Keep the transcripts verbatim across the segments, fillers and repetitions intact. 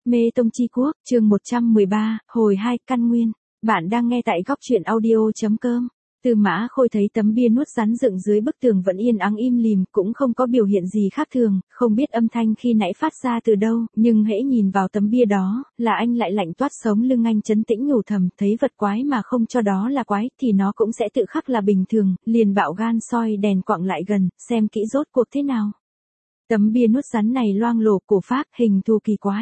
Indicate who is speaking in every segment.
Speaker 1: Mê Tông Chi Quốc, chương một trăm mười ba, hồi hai, căn nguyên. Bạn đang nghe tại góc truyện audio.com. Tư Mã Khôi thấy tấm bia nuốt rắn dựng dưới bức tường vẫn yên ắng im lìm, cũng không có biểu hiện gì khác thường, không biết âm thanh khi nãy phát ra từ đâu, nhưng hễ nhìn vào tấm bia đó, là anh lại lạnh toát sống lưng. Anh trấn tĩnh nhủ thầm, thấy vật quái mà không cho đó là quái, thì nó cũng sẽ tự khắc là bình thường, liền bạo gan soi đèn quạng lại gần, xem kỹ rốt cuộc thế nào. Tấm bia nuốt rắn này loang lổ cổ phác, hình thù kỳ quái.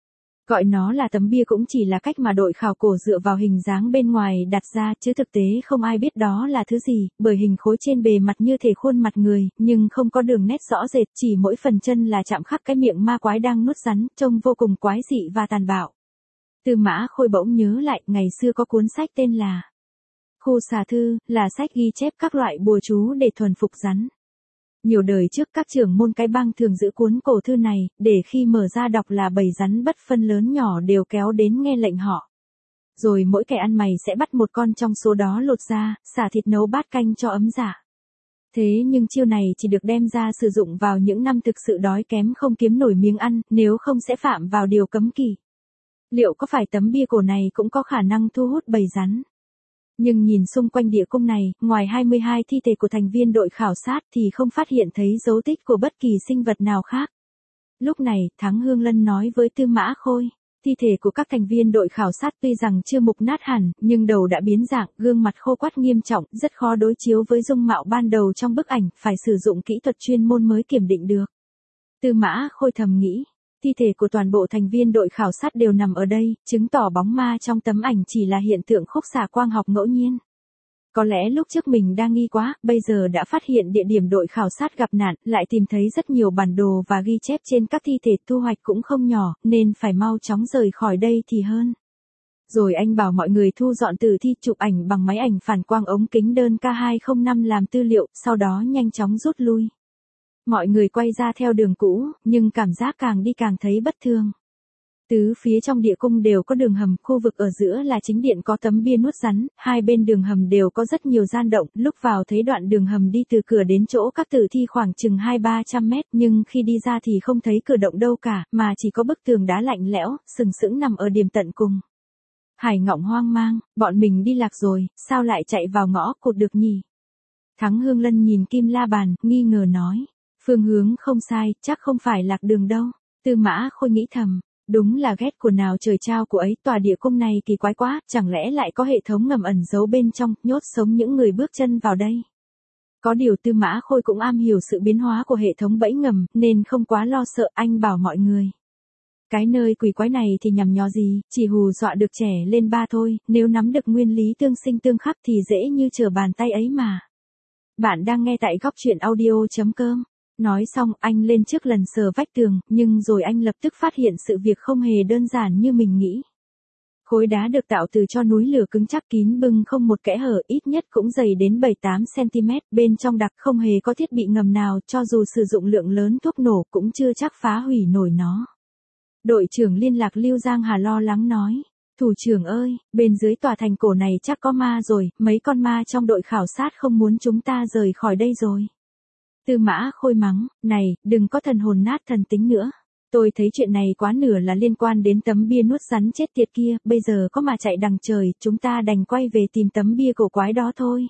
Speaker 1: Gọi nó là tấm bia cũng chỉ là cách mà đội khảo cổ dựa vào hình dáng bên ngoài đặt ra, chứ thực tế không ai biết đó là thứ gì, bởi hình khối trên bề mặt như thể khuôn mặt người, nhưng không có đường nét rõ rệt, chỉ mỗi phần chân là chạm khắc cái miệng ma quái đang nuốt rắn, trông vô cùng quái dị và tàn bạo. Tư Mã Khôi bỗng nhớ lại, ngày xưa có cuốn sách tên là Khu Xà Thư, là sách ghi chép các loại bùa chú để thuần phục rắn. Nhiều đời trước các trưởng môn cái bang thường giữ cuốn cổ thư này, để khi mở ra đọc là bầy rắn bất phân lớn nhỏ đều kéo đến nghe lệnh họ. Rồi mỗi kẻ ăn mày sẽ bắt một con trong số đó lột ra, xả thịt nấu bát canh cho ấm dạ. Thế nhưng chiêu này chỉ được đem ra sử dụng vào những năm thực sự đói kém không kiếm nổi miếng ăn, nếu không sẽ phạm vào điều cấm kỵ. Liệu có phải tấm bia cổ này cũng có khả năng thu hút bầy rắn? Nhưng nhìn xung quanh địa cung này, ngoài hai mươi hai thi thể của thành viên đội khảo sát thì không phát hiện thấy dấu tích của bất kỳ sinh vật nào khác. Lúc này, Thắng Hương Lân nói với Tư Mã Khôi, thi thể của các thành viên đội khảo sát tuy rằng chưa mục nát hẳn, nhưng đầu đã biến dạng, gương mặt khô quắt nghiêm trọng, rất khó đối chiếu với dung mạo ban đầu trong bức ảnh, phải sử dụng kỹ thuật chuyên môn mới kiểm định được. Tư Mã Khôi thầm nghĩ. Thi thể của toàn bộ thành viên đội khảo sát đều nằm ở đây, chứng tỏ bóng ma trong tấm ảnh chỉ là hiện tượng khúc xạ quang học ngẫu nhiên. Có lẽ lúc trước mình đang nghi quá, bây giờ đã phát hiện địa điểm đội khảo sát gặp nạn, lại tìm thấy rất nhiều bản đồ và ghi chép trên các thi thể, thu hoạch cũng không nhỏ, nên phải mau chóng rời khỏi đây thì hơn. Rồi anh bảo mọi người thu dọn tử thi, chụp ảnh bằng máy ảnh phản quang ống kính đơn K hai không năm làm tư liệu, sau đó nhanh chóng rút lui. Mọi người quay ra theo đường cũ, nhưng cảm giác càng đi càng thấy bất thường. Tứ phía trong địa cung đều có đường hầm, khu vực ở giữa là chính điện có tấm bia nuốt rắn, hai bên đường hầm đều có rất nhiều gian động, lúc vào thấy đoạn đường hầm đi từ cửa đến chỗ các tử thi khoảng chừng hai ba trăm mét, nhưng khi đi ra thì không thấy cửa động đâu cả, mà chỉ có bức tường đá lạnh lẽo, sừng sững nằm ở điểm tận cùng. Hải Ngọng hoang mang, bọn mình đi lạc rồi, sao lại chạy vào ngõ cụt được nhỉ? Thắng Hương Lân nhìn Kim La Bàn, nghi ngờ nói. Phương hướng không sai, chắc không phải lạc đường đâu. Tư Mã Khôi nghĩ thầm, đúng là ghét của nào trời trao của ấy, tòa địa cung này kỳ quái quá, chẳng lẽ lại có hệ thống ngầm ẩn giấu bên trong, nhốt sống những người bước chân vào đây. Có điều Tư Mã Khôi cũng am hiểu sự biến hóa của hệ thống bẫy ngầm, nên không quá lo sợ. Anh bảo mọi người. Cái nơi quỷ quái này thì nhằm nhò gì, chỉ hù dọa được trẻ lên ba thôi, nếu nắm được nguyên lý tương sinh tương khắc thì dễ như trở bàn tay ấy mà. Bạn đang nghe tại góc truyện audio.com. Nói xong, anh lên trước lần sờ vách tường, nhưng rồi anh lập tức phát hiện sự việc không hề đơn giản như mình nghĩ. Khối đá được tạo từ cho núi lửa cứng chắc kín bưng không một kẽ hở, ít nhất cũng dày đến bảy tám xăng-ti-mét, bên trong đặc không hề có thiết bị ngầm nào, cho dù sử dụng lượng lớn thuốc nổ cũng chưa chắc phá hủy nổi nó. Đội trưởng liên lạc Lưu Giang Hà lo lắng nói. Thủ trưởng ơi, bên dưới tòa thành cổ này chắc có ma rồi, mấy con ma trong đội khảo sát không muốn chúng ta rời khỏi đây rồi. Tư Mã Khôi mắng, này, đừng có thần hồn nát thần tính nữa. Tôi thấy chuyện này quá nửa là liên quan đến tấm bia nuốt rắn chết tiệt kia, bây giờ có mà chạy đằng trời, chúng ta đành quay về tìm tấm bia cổ quái đó thôi.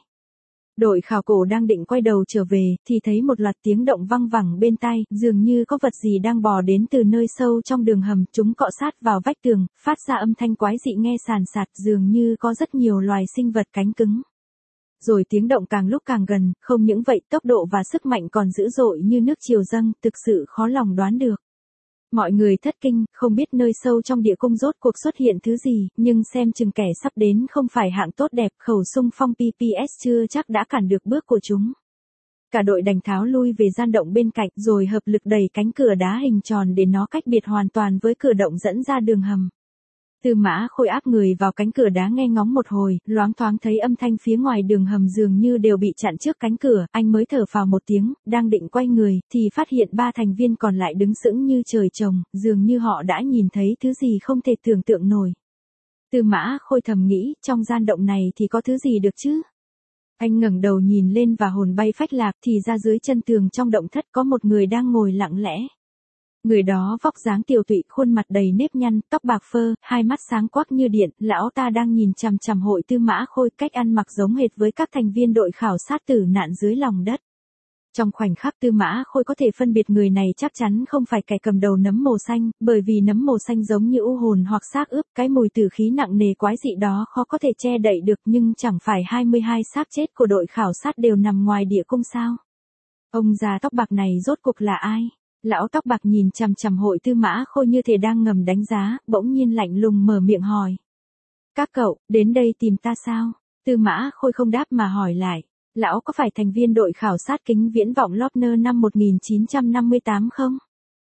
Speaker 1: Đội khảo cổ đang định quay đầu trở về, thì thấy một loạt tiếng động văng vẳng bên tai, dường như có vật gì đang bò đến từ nơi sâu trong đường hầm, chúng cọ sát vào vách tường, phát ra âm thanh quái dị nghe sàn sạt, dường như có rất nhiều loài sinh vật cánh cứng. Rồi tiếng động càng lúc càng gần, không những vậy tốc độ và sức mạnh còn dữ dội như nước triều dâng, thực sự khó lòng đoán được. Mọi người thất kinh, không biết nơi sâu trong địa cung rốt cuộc xuất hiện thứ gì, nhưng xem chừng kẻ sắp đến không phải hạng tốt đẹp, khẩu xung phong pê pê ét chưa chắc đã cản được bước của chúng. Cả đội đành tháo lui về gian động bên cạnh, rồi hợp lực đẩy cánh cửa đá hình tròn để nó cách biệt hoàn toàn với cửa động dẫn ra đường hầm. Tư Mã Khôi áp người vào cánh cửa đá nghe ngóng một hồi, loáng thoáng thấy âm thanh phía ngoài đường hầm dường như đều bị chặn trước cánh cửa, anh mới thở phào một tiếng, đang định quay người, thì phát hiện ba thành viên còn lại đứng sững như trời trồng, dường như họ đã nhìn thấy thứ gì không thể tưởng tượng nổi. Tư Mã Khôi thầm nghĩ, trong gian động này thì có thứ gì được chứ? Anh ngẩng đầu nhìn lên và hồn bay phách lạc, thì ra dưới chân tường trong động thất có một người đang ngồi lặng lẽ. Người đó vóc dáng tiều tụy, khuôn mặt đầy nếp nhăn, tóc bạc phơ, hai mắt sáng quắc như điện, lão ta đang nhìn chằm chằm Hội Tư Mã Khôi, cách ăn mặc giống hệt với các thành viên đội khảo sát tử nạn dưới lòng đất. Trong khoảnh khắc Tư Mã Khôi có thể phân biệt người này chắc chắn không phải kẻ cầm đầu nấm màu xanh, bởi vì nấm màu xanh giống như u hồn hoặc xác ướp, cái mùi tử khí nặng nề quái dị đó khó có thể che đậy được, nhưng chẳng phải hai mươi hai xác chết của đội khảo sát đều nằm ngoài địa cung sao? Ông già tóc bạc này rốt cuộc là ai? Lão tóc bạc nhìn chằm chằm Hội Tư Mã Khôi như thể đang ngầm đánh giá, bỗng nhiên lạnh lùng mở miệng hỏi. Các cậu, đến đây tìm ta sao? Tư Mã Khôi không đáp mà hỏi lại. Lão có phải thành viên đội khảo sát kính viễn vọng Lopner năm một nghìn chín trăm năm mươi tám không?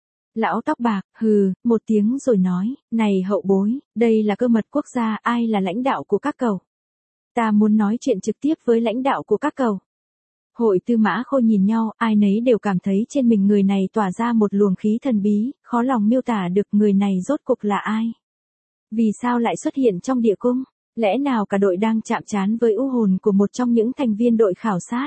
Speaker 1: Lão tóc bạc, hừ, một tiếng rồi nói, này hậu bối, đây là cơ mật quốc gia, ai là lãnh đạo của các cậu? Ta muốn nói chuyện trực tiếp với lãnh đạo của các cậu. Hội Tư Mã Khôi nhìn nhau, ai nấy đều cảm thấy trên mình người này tỏa ra một luồng khí thần bí, khó lòng miêu tả được người này rốt cuộc là ai. Vì sao lại xuất hiện trong địa cung? Lẽ nào cả đội đang chạm trán với u hồn của một trong những thành viên đội khảo sát?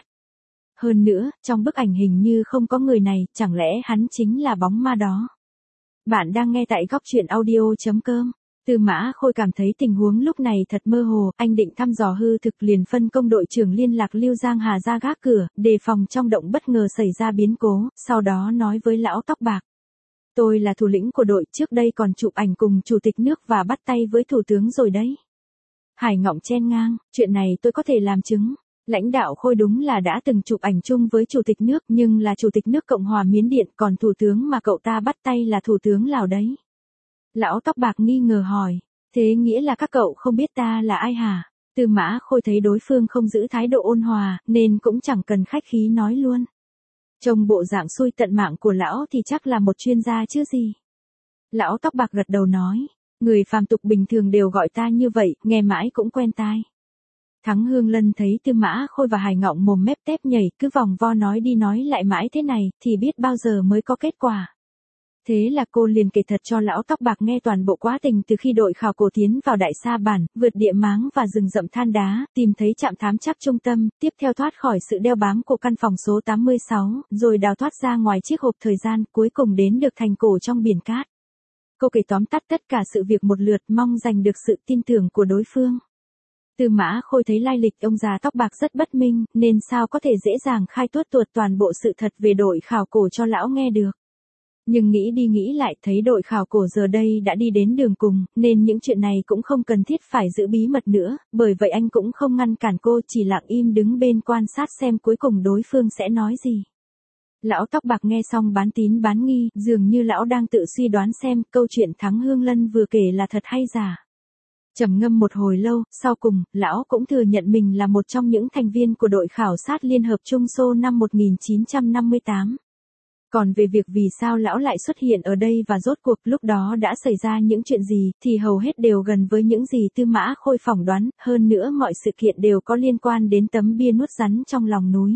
Speaker 1: Hơn nữa, trong bức ảnh hình như không có người này, chẳng lẽ hắn chính là bóng ma đó? Bạn đang nghe tại góc truyện audio.com. Tư Mã Khôi cảm thấy tình huống lúc này thật mơ hồ, anh định thăm dò hư thực liền phân công đội trưởng liên lạc Lưu Giang Hà ra gác cửa, đề phòng trong động bất ngờ xảy ra biến cố, sau đó nói với lão tóc bạc. Tôi là thủ lĩnh của đội, trước đây còn chụp ảnh cùng chủ tịch nước và bắt tay với thủ tướng rồi đấy. Hải Ngọng chen ngang, chuyện này tôi có thể làm chứng. Lãnh đạo Khôi đúng là đã từng chụp ảnh chung với chủ tịch nước, nhưng là chủ tịch nước Cộng hòa Miến Điện, còn thủ tướng mà cậu ta bắt tay là thủ tướng Lào đấy. Lão tóc bạc nghi ngờ hỏi, thế nghĩa là các cậu không biết ta là ai hả? Tư Mã Khôi thấy đối phương không giữ thái độ ôn hòa, nên cũng chẳng cần khách khí nói luôn. Trông bộ dạng xui tận mạng của lão thì chắc là một chuyên gia chứ gì. Lão tóc bạc gật đầu nói, người phàm tục bình thường đều gọi ta như vậy, nghe mãi cũng quen tai. Thắng Hương Lân thấy Tư Mã Khôi và Hải Ngọng mồm mép tép nhảy, cứ vòng vo nói đi nói lại mãi thế này, thì biết bao giờ mới có kết quả. Thế là cô liền kể thật cho lão tóc bạc nghe toàn bộ quá trình từ khi đội khảo cổ tiến vào Đại Sa Bản, vượt địa máng và rừng rậm than đá, tìm thấy trạm thám chắc trung tâm, tiếp theo thoát khỏi sự đeo bám của căn phòng số tám mươi sáu, rồi đào thoát ra ngoài chiếc hộp thời gian, cuối cùng đến được thành cổ trong biển cát. Cô kể tóm tắt tất cả sự việc một lượt, mong giành được sự tin tưởng của đối phương. Tư Mã Khôi thấy lai lịch ông già tóc bạc rất bất minh, nên sao có thể dễ dàng khai tuốt tuột toàn bộ sự thật về đội khảo cổ cho lão nghe được. Nhưng nghĩ đi nghĩ lại thấy đội khảo cổ giờ đây đã đi đến đường cùng, nên những chuyện này cũng không cần thiết phải giữ bí mật nữa, bởi vậy anh cũng không ngăn cản cô, chỉ lặng im đứng bên quan sát xem cuối cùng đối phương sẽ nói gì. Lão tóc bạc nghe xong bán tín bán nghi, dường như lão đang tự suy đoán xem câu chuyện Thắng Hương Lân vừa kể là thật hay giả. Trầm ngâm một hồi lâu, sau cùng, lão cũng thừa nhận mình là một trong những thành viên của đội khảo sát Liên hợp Trung Xô năm một nghìn chín trăm năm mươi tám. Còn về việc vì sao lão lại xuất hiện ở đây và rốt cuộc lúc đó đã xảy ra những chuyện gì, thì hầu hết đều gần với những gì Tư Mã Khôi phỏng đoán, hơn nữa mọi sự kiện đều có liên quan đến tấm bia nuốt rắn trong lòng núi.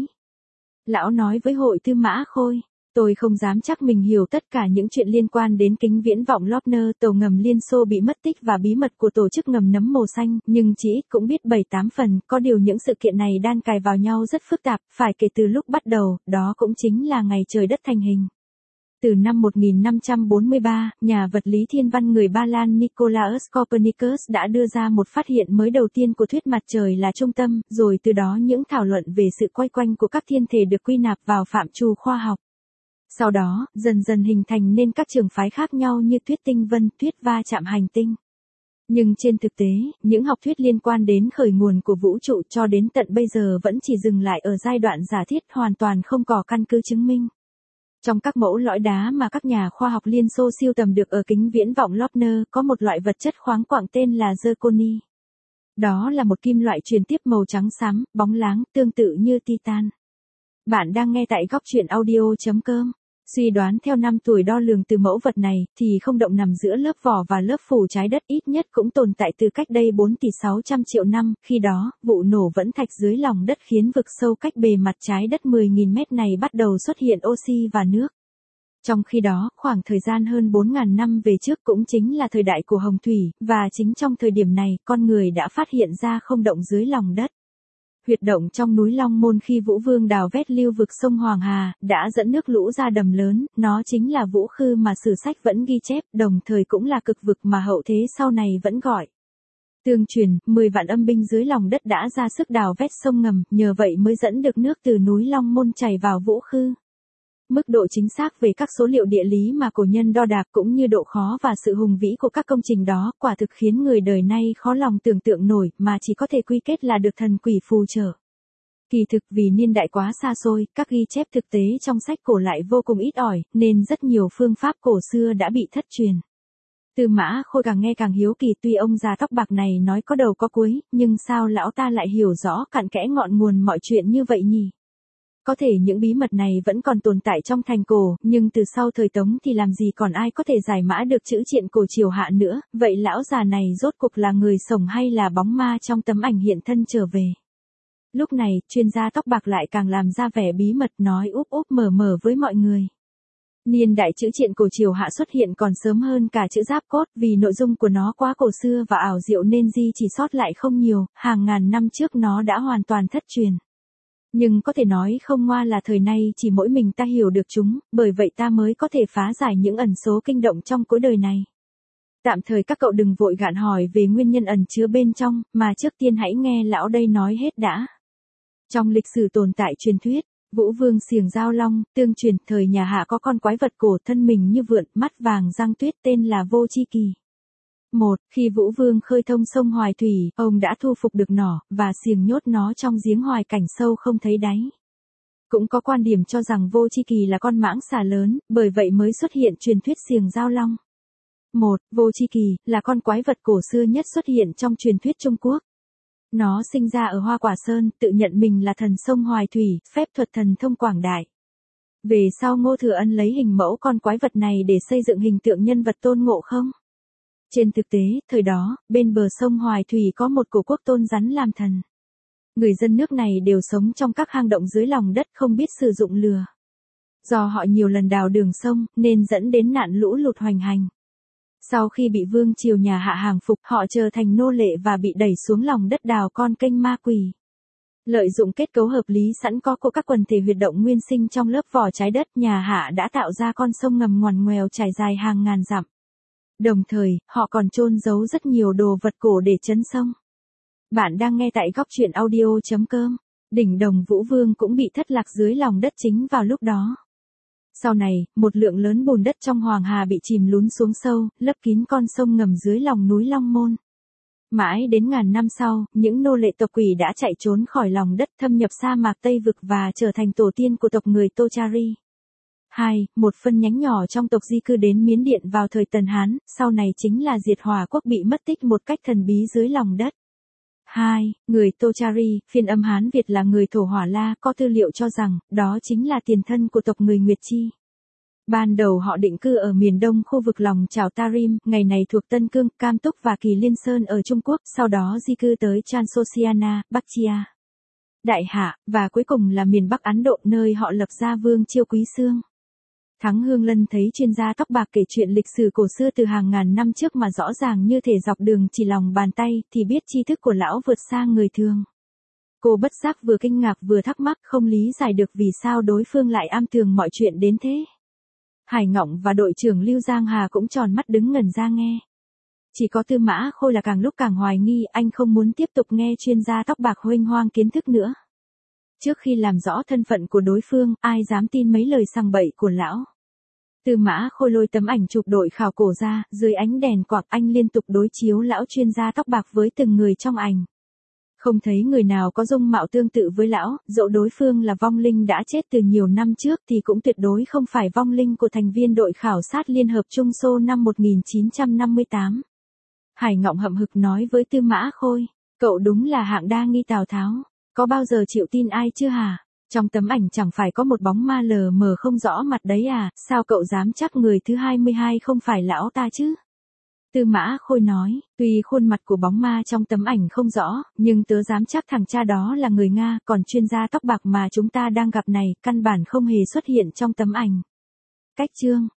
Speaker 1: Lão nói với Hội Tư Mã Khôi, tôi không dám chắc mình hiểu tất cả những chuyện liên quan đến kính viễn vọng Lopner, tàu ngầm Liên Xô bị mất tích và bí mật của tổ chức ngầm nấm màu xanh, nhưng chỉ ít cũng biết bảy tám phần, có điều những sự kiện này đan cài vào nhau rất phức tạp, phải kể từ lúc bắt đầu, đó cũng chính là ngày trời đất thành hình. Từ năm một nghìn năm trăm bốn mươi ba, nhà vật lý thiên văn người Ba Lan Nicolaus Copernicus đã đưa ra một phát hiện mới đầu tiên của thuyết mặt trời là trung tâm, rồi từ đó những thảo luận về sự quay quanh của các thiên thể được quy nạp vào phạm trù khoa học. Sau đó, dần dần hình thành nên các trường phái khác nhau như thuyết tinh vân, thuyết va chạm hành tinh. Nhưng trên thực tế, những học thuyết liên quan đến khởi nguồn của vũ trụ cho đến tận bây giờ vẫn chỉ dừng lại ở giai đoạn giả thiết, hoàn toàn không có căn cứ chứng minh. Trong các mẫu lõi đá mà các nhà khoa học Liên Xô siêu tầm được ở kính viễn vọng Lopner, có một loại vật chất khoáng quặng tên là zirconi. Đó là một kim loại truyền tiếp màu trắng xám, bóng láng, tương tự như titan. Bạn đang nghe tại góc truyện audio.com. Suy đoán theo năm tuổi đo lường từ mẫu vật này, thì không động nằm giữa lớp vỏ và lớp phủ trái đất ít nhất cũng tồn tại từ cách đây bốn tỷ sáu trăm triệu năm, khi đó, vụ nổ vẫn thạch dưới lòng đất khiến vực sâu cách bề mặt trái đất mười nghìn mét này bắt đầu xuất hiện oxy và nước. Trong khi đó, khoảng thời gian hơn bốn nghìn năm về trước cũng chính là thời đại của Hồng Thủy, và chính trong thời điểm này, con người đã phát hiện ra không động dưới lòng đất. Huyệt động trong núi Long Môn khi Vũ Vương đào vét lưu vực sông Hoàng Hà, đã dẫn nước lũ ra đầm lớn, nó chính là Vũ Khư mà sử sách vẫn ghi chép, đồng thời cũng là cực vực mà hậu thế sau này vẫn gọi. Tương truyền, mười vạn âm binh dưới lòng đất đã ra sức đào vét sông ngầm, nhờ vậy mới dẫn được nước từ núi Long Môn chảy vào Vũ Khư. Mức độ chính xác về các số liệu địa lý mà cổ nhân đo đạc cũng như độ khó và sự hùng vĩ của các công trình đó, quả thực khiến người đời nay khó lòng tưởng tượng nổi, mà chỉ có thể quy kết là được thần quỷ phù trợ. Kỳ thực vì niên đại quá xa xôi, các ghi chép thực tế trong sách cổ lại vô cùng ít ỏi, nên rất nhiều phương pháp cổ xưa đã bị thất truyền. Tư Mã Khôi càng nghe càng hiếu kỳ, tuy ông già tóc bạc này nói có đầu có cuối, nhưng sao lão ta lại hiểu rõ cặn kẽ ngọn nguồn mọi chuyện như vậy nhỉ? Có thể những bí mật này vẫn còn tồn tại trong thành cổ, nhưng từ sau thời Tống thì làm gì còn ai có thể giải mã được chữ triện cổ Triều Hạ nữa, vậy lão già này rốt cuộc là người sống hay là bóng ma trong tấm ảnh hiện thân trở về? Lúc này, chuyên gia tóc bạc lại càng làm ra vẻ bí mật, nói úp úp mở mở với mọi người. Niên đại chữ triện cổ Triều Hạ xuất hiện còn sớm hơn cả chữ Giáp Cốt, vì nội dung của nó quá cổ xưa và ảo diệu nên di chỉ sót lại không nhiều, hàng ngàn năm trước nó đã hoàn toàn thất truyền. Nhưng có thể nói không ngoa là thời nay chỉ mỗi mình ta hiểu được chúng, bởi vậy ta mới có thể phá giải những ẩn số kinh động trong cõi đời này. Tạm thời các cậu đừng vội gạn hỏi về nguyên nhân ẩn chứa bên trong, mà trước tiên hãy nghe lão đây nói hết đã. Trong lịch sử tồn tại truyền thuyết, Vũ Vương Xiềng Giao Long, tương truyền thời nhà Hạ có con quái vật cổ thân mình như vượn, mắt vàng răng tuyết tên là Vô Chi Kỳ. Một, khi Vũ Vương khơi thông sông Hoài Thủy, ông đã thu phục được nỏ, và xiềng nhốt nó trong giếng hoài cảnh sâu không thấy đáy. Cũng có quan điểm cho rằng Vô Chi Kỳ là con mãng xà lớn, bởi vậy mới xuất hiện truyền thuyết xiềng giao long. Một, Vô Chi Kỳ, là con quái vật cổ xưa nhất xuất hiện trong truyền thuyết Trung Quốc. Nó sinh ra ở Hoa Quả Sơn, tự nhận mình là thần sông Hoài Thủy, phép thuật thần thông quảng đại. Về sau Ngô Thừa Ân lấy hình mẫu con quái vật này để xây dựng hình tượng nhân vật Tôn Ngộ Không. Trên thực tế, thời đó, bên bờ sông Hoài Thủy có một cổ quốc tôn rắn làm thần. Người dân nước này đều sống trong các hang động dưới lòng đất không biết sử dụng lừa. Do họ nhiều lần đào đường sông, nên dẫn đến nạn lũ lụt hoành hành. Sau khi bị vương triều nhà Hạ hàng phục, họ trở thành nô lệ và bị đẩy xuống lòng đất đào con kênh ma quỷ. Lợi dụng kết cấu hợp lý sẵn có của các quần thể huyệt động nguyên sinh trong lớp vỏ trái đất, nhà Hạ đã tạo ra con sông ngầm ngoằn ngoèo trải dài hàng ngàn dặm. Đồng thời, họ còn chôn giấu rất nhiều đồ vật cổ để trấn sông. Bạn đang nghe tại góc truyện audio chấm com. Đỉnh Đồng Vũ Vương cũng bị thất lạc dưới lòng đất chính vào lúc đó. Sau này, một lượng lớn bùn đất trong Hoàng Hà bị chìm lún xuống sâu, lấp kín con sông ngầm dưới lòng núi Long Môn. Mãi đến ngàn năm sau, những nô lệ tộc quỷ đã chạy trốn khỏi lòng đất, thâm nhập sa mạc Tây Vực và trở thành tổ tiên của tộc người Tochari. Hai, một phân nhánh nhỏ trong tộc di cư đến Miến Điện vào thời Tần Hán, sau này chính là Diệt Hòa quốc bị mất tích một cách thần bí dưới lòng đất. Hai, người Tochari, phiên âm Hán Việt là người Thổ Hỏa La, có tư liệu cho rằng, đó chính là tiền thân của tộc người Nguyệt Chi. Ban đầu họ định cư ở miền đông khu vực lòng chảo Tarim, ngày này thuộc Tân Cương, Cam Túc và Kỳ Liên Sơn ở Trung Quốc, sau đó di cư tới Transociana, Bắc Chia, Đại Hạ, và cuối cùng là miền Bắc Ấn Độ nơi họ lập ra Vương Chiêu Quý Xương. Thắng Hương Lân thấy chuyên gia tóc bạc kể chuyện lịch sử cổ xưa từ hàng ngàn năm trước mà rõ ràng như thể dọc đường chỉ lòng bàn tay, thì biết tri thức của lão vượt xa người thường. Cô bất giác vừa kinh ngạc vừa thắc mắc, không lý giải được vì sao đối phương lại am tường mọi chuyện đến thế. Hải Ngọng và đội trưởng Lưu Giang Hà cũng tròn mắt đứng ngẩn ra nghe. Chỉ có Tư Mã Khôi là càng lúc càng hoài nghi, anh không muốn tiếp tục nghe chuyên gia tóc bạc huênh hoang kiến thức nữa. Trước khi làm rõ thân phận của đối phương, ai dám tin mấy lời sằng bậy của lão. Tư Mã Khôi lôi tấm ảnh chụp đội khảo cổ ra, dưới ánh đèn quạt anh liên tục đối chiếu lão chuyên gia tóc bạc với từng người trong ảnh. Không thấy người nào có dung mạo tương tự với lão, dẫu đối phương là vong linh đã chết từ nhiều năm trước thì cũng tuyệt đối không phải vong linh của thành viên đội khảo sát Liên Hợp Trung Xô năm một nghìn chín trăm năm mươi tám. Hải Ngọng hậm hực nói với Tư Mã Khôi, cậu đúng là hạng đa nghi Tào Tháo, có bao giờ chịu tin ai chưa hả? Trong tấm ảnh chẳng phải có một bóng ma lờ mờ không rõ mặt đấy à, sao cậu dám chắc người thứ hai mươi hai không phải lão ta chứ? Tư Mã Khôi nói, tuy khuôn mặt của bóng ma trong tấm ảnh không rõ, nhưng tớ dám chắc thằng cha đó là người Nga, còn chuyên gia tóc bạc mà chúng ta đang gặp này, căn bản không hề xuất hiện trong tấm ảnh. Cách chương